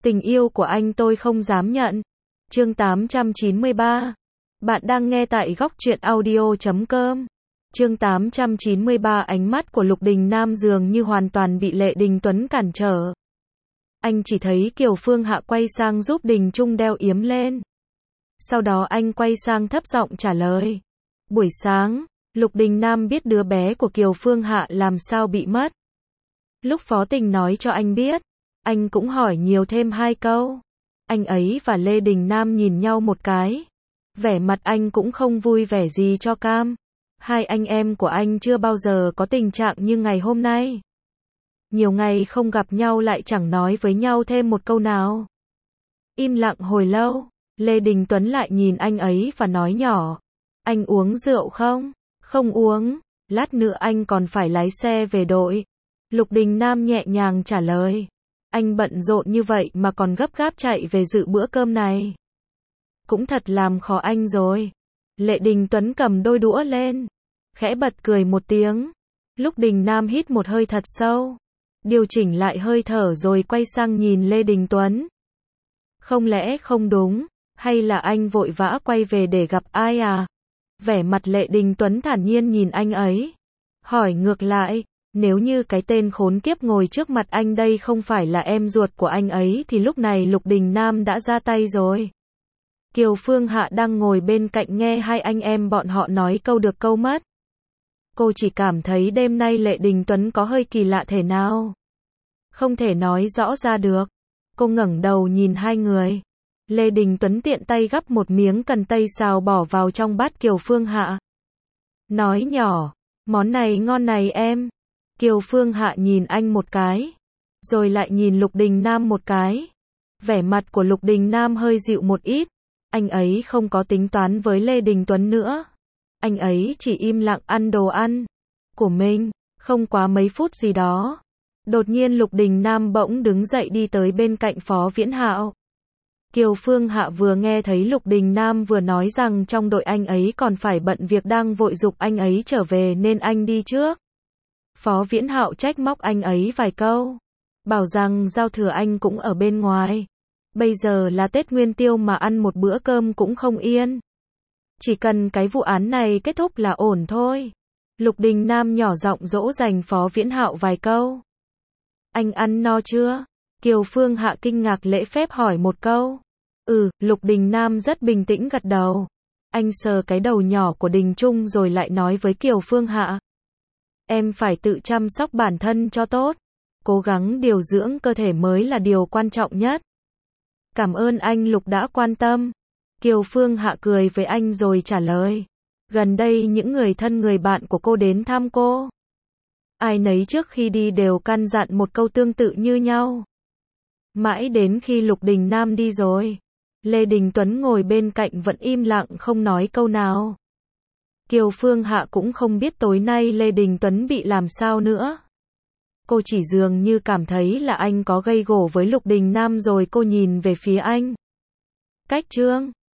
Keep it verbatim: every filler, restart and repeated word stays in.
Tình yêu của anh tôi không dám nhận. Chương tám trăm chín mươi ba. Bạn đang nghe tại góc truyện audio chấm com. Chương tám trăm chín mươi ba. Ánh mắt của Lục Đình Nam dường như hoàn toàn bị Lệ Đình Tuấn cản trở. Anh chỉ thấy Kiều Phương Hạ quay sang giúp Đình Trung đeo yếm lên. Sau đó anh quay sang thấp giọng trả lời. Buổi sáng, Lục Đình Nam biết đứa bé của Kiều Phương Hạ làm sao bị mất. Lúc Phó Tình nói cho anh biết, anh cũng hỏi nhiều thêm hai câu. Anh ấy và Lê Đình Nam nhìn nhau một cái. Vẻ mặt anh cũng không vui vẻ gì cho cam. Hai anh em của anh chưa bao giờ có tình trạng như ngày hôm nay. Nhiều ngày không gặp nhau lại chẳng nói với nhau thêm một câu nào. Im lặng hồi lâu, Lê Đình Tuấn lại nhìn anh ấy và nói nhỏ. Anh uống rượu không? Không uống, lát nữa anh còn phải lái xe về đội. Lục Đình Nam nhẹ nhàng trả lời. Anh bận rộn như vậy mà còn gấp gáp chạy về dự bữa cơm này. Cũng thật làm khó anh rồi. Lệ Đình Tuấn cầm đôi đũa lên, khẽ bật cười một tiếng. Lục Đình Nam hít một hơi thật sâu, điều chỉnh lại hơi thở rồi quay sang nhìn Lê Đình Tuấn. Không lẽ không đúng, hay là anh vội vã quay về để gặp ai à? Vẻ mặt Lệ Đình Tuấn thản nhiên nhìn anh ấy. Hỏi ngược lại, nếu như cái tên khốn kiếp ngồi trước mặt anh đây không phải là em ruột của anh ấy thì lúc này Lục Đình Nam đã ra tay rồi. Kiều Phương Hạ đang ngồi bên cạnh nghe hai anh em bọn họ nói câu được câu mất. Cô chỉ cảm thấy đêm nay Lệ Đình Tuấn có hơi kỳ lạ thể nào. Không thể nói rõ ra được. Cô ngẩng đầu nhìn hai người. Lê Đình Tuấn tiện tay gắp một miếng cần tây xào bỏ vào trong bát Kiều Phương Hạ. Nói nhỏ, món này ngon này em. Kiều Phương Hạ nhìn anh một cái, rồi lại nhìn Lục Đình Nam một cái. Vẻ mặt của Lục Đình Nam hơi dịu một ít. Anh ấy không có tính toán với Lê Đình Tuấn nữa. Anh ấy chỉ im lặng ăn đồ ăn của mình. Không quá mấy phút gì đó, đột nhiên Lục Đình Nam bỗng đứng dậy đi tới bên cạnh Phó Viễn Hạo. Kiều Phương Hạ vừa nghe thấy Lục Đình Nam vừa nói rằng trong đội anh ấy còn phải bận việc đang vội giục anh ấy trở về nên anh đi trước. Phó Viễn Hạo trách móc anh ấy vài câu, bảo rằng giao thừa anh cũng ở bên ngoài. Bây giờ là Tết Nguyên Tiêu mà ăn một bữa cơm cũng không yên. Chỉ cần cái vụ án này kết thúc là ổn thôi. Lục Đình Nam nhỏ giọng dỗ dành Phó Viễn Hạo vài câu. Anh ăn no chưa? Kiều Phương Hạ kinh ngạc lễ phép hỏi một câu. Ừ, Lục Đình Nam rất bình tĩnh gật đầu. Anh sờ cái đầu nhỏ của Đình Trung rồi lại nói với Kiều Phương Hạ. Em phải tự chăm sóc bản thân cho tốt. Cố gắng điều dưỡng cơ thể mới là điều quan trọng nhất. Cảm ơn anh Lục đã quan tâm. Kiều Phương Hạ cười với anh rồi trả lời. Gần đây những người thân người bạn của cô đến thăm cô. Ai nấy trước khi đi đều căn dặn một câu tương tự như nhau. Mãi đến khi Lục Đình Nam đi rồi, Lê Đình Tuấn ngồi bên cạnh vẫn im lặng không nói câu nào. Kiều Phương Hạ cũng không biết tối nay Lê Đình Tuấn bị làm sao nữa. Cô chỉ dường như cảm thấy là anh có gây gổ với Lục Đình Nam rồi cô nhìn về phía anh. Cách chương